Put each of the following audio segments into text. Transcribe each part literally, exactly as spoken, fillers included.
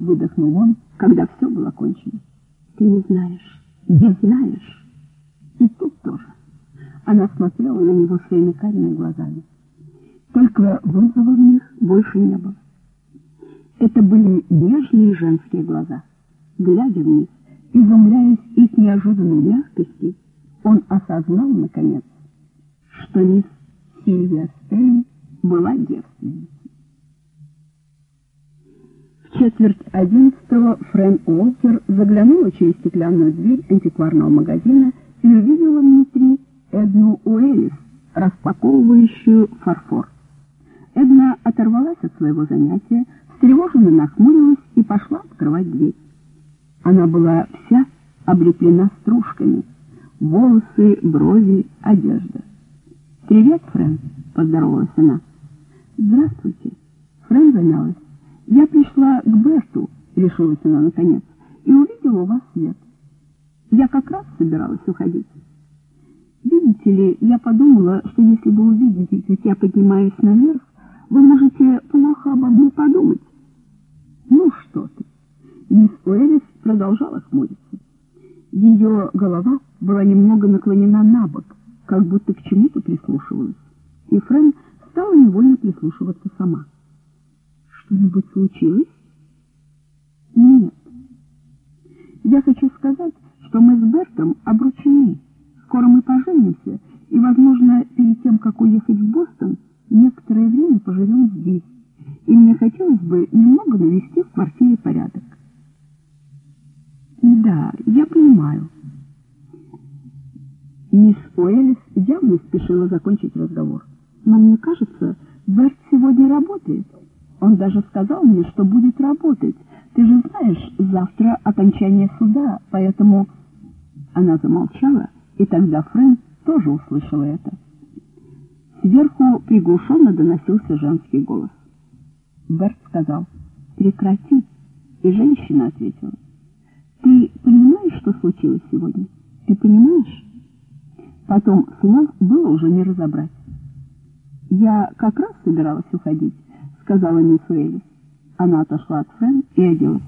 выдохнул он, когда все было кончено. Ты не знаешь, не знаешь. И тут тоже. Она смотрела на него своими карими глазами. Только вызова в них больше не было. Это были нежные женские глаза. Глядя в них, изумляясь их неожиданной мягкости, он осознал, наконец, что мисс Сильвия Стейн была девственницей. В четверть одиннадцатого Фрэн Уолтер заглянула через стеклянную дверь антикварного магазина и увидела внутри Эдну Уэллис, распаковывающую фарфор. Эдна оторвалась от своего занятия, встревоженно нахмурилась и пошла открывать дверь. Она была вся облеплена стружками: волосы, брови, одежда. «Привет, Фрэн», — поздоровалась она. «Здравствуйте». Фрэн замялась. «Я пришла к Берту», — решилась она наконец, — «и увидела у вас свет. Я как раз собиралась уходить. Видите ли, я подумала, что если вы увидите, как я поднимаюсь наверх, вы можете плохо обо мне подумать». «Ну что ты!» Мисс Уэллис продолжала хмуриться. Ее голова была немного наклонена на бок, как будто к чему-то прислушивалась, и Фрэн стала невольно прислушиваться сама. «Что-нибудь случилось?» «Нет. Я хочу сказать, что мы с Бертом обручены. Скоро мы поженимся, и, возможно, перед тем, как уехать в Бостон, некоторое время поживем здесь, и мне хотелось бы немного навести в квартире порядок». «Да, я понимаю». Мисс Уэллис явно спешила закончить разговор. «Но мне кажется, Берт сегодня работает. Он даже сказал мне, что будет работать. Ты же знаешь, завтра окончание суда, поэтому...» Она замолчала, и тогда Фрэн тоже услышала это. Сверху приглушенно доносился женский голос. Берт сказал: «Прекрати», и женщина ответила: «Ты понимаешь, что случилось сегодня? Ты понимаешь?» Потом слов было уже не разобрать. «Я как раз собиралась уходить», — сказала мисс Уэллис. Она отошла от Фрэн и оделась.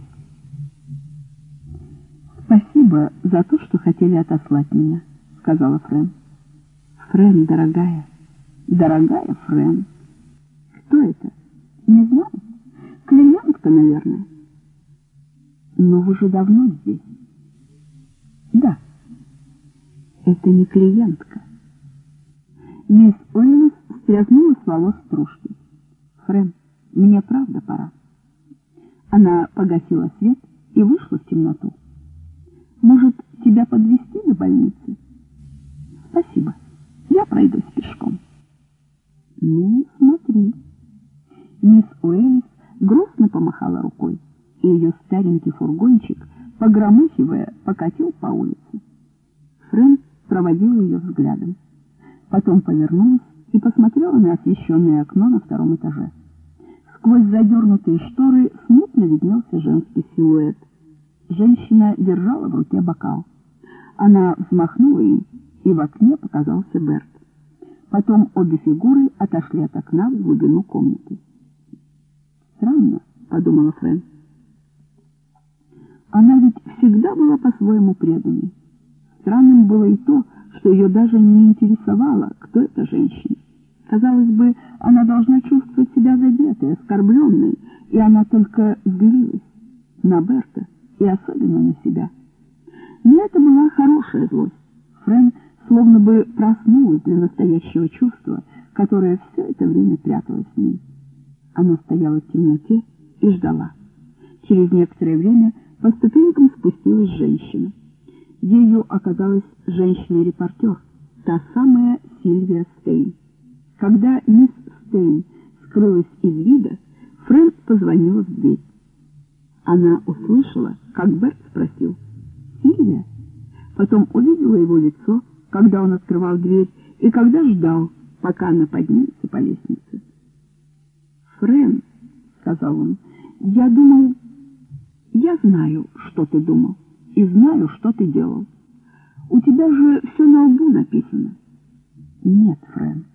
«Спасибо за то, что хотели отослать меня», — сказала Фрэн. «Фрэн, дорогая, дорогая Фрэн». «Кто это?» «Не знаю. Клиентка, наверное». «Но вы же давно здесь». «Да». «Это не клиентка». Мисс Уэллис стряхнула с волос стружки. «Фрэн, мне правда пора». Она погасила свет и вышла в темноту. «Может, тебя подвезти до больницы?» «Спасибо, я пройдусь пешком». «Ну, смотри». Мисс Уэллис грустно помахала рукой, и ее старенький фургончик, погромыхивая, покатил по улице. Фрэн проводила ее взглядом. Потом повернулась и посмотрела на освещенное окно на втором этаже. Сквозь задернутые шторы смутно виднелся женский силуэт. Женщина держала в руке бокал. Она взмахнула им, и в окне показался Берт. Потом обе фигуры отошли от окна в глубину комнаты. «Странно», — подумала Фрэн. Она ведь всегда была по-своему преданной. Странным было и то, что ее даже не интересовало, кто эта женщина. Казалось бы, она должна чувствовать себя задетой, оскорбленной, и она только злилась на Берта и особенно на себя. Но это была хорошая злость. Фрэн словно бы проснулась для настоящего чувства, которое все это время пряталось в ней. Она стояла в темноте и ждала. Через некоторое время по ступенькам спустилась женщина. Ею оказалась женщина-репортер, та самая Сильвия Стейн. Когда мисс Стейн скрылась из вида, Фрэн позвонила в дверь. Она услышала, как Берт спросил: «Сильвия?» Потом увидела его лицо, когда он открывал дверь, и когда ждал, пока она поднимется по лестнице. «Фрэн», — сказал он, — «я думал...» «Я знаю, что ты думал, и знаю, что ты делал. У тебя же все на лбу написано». «Нет, Фрэн,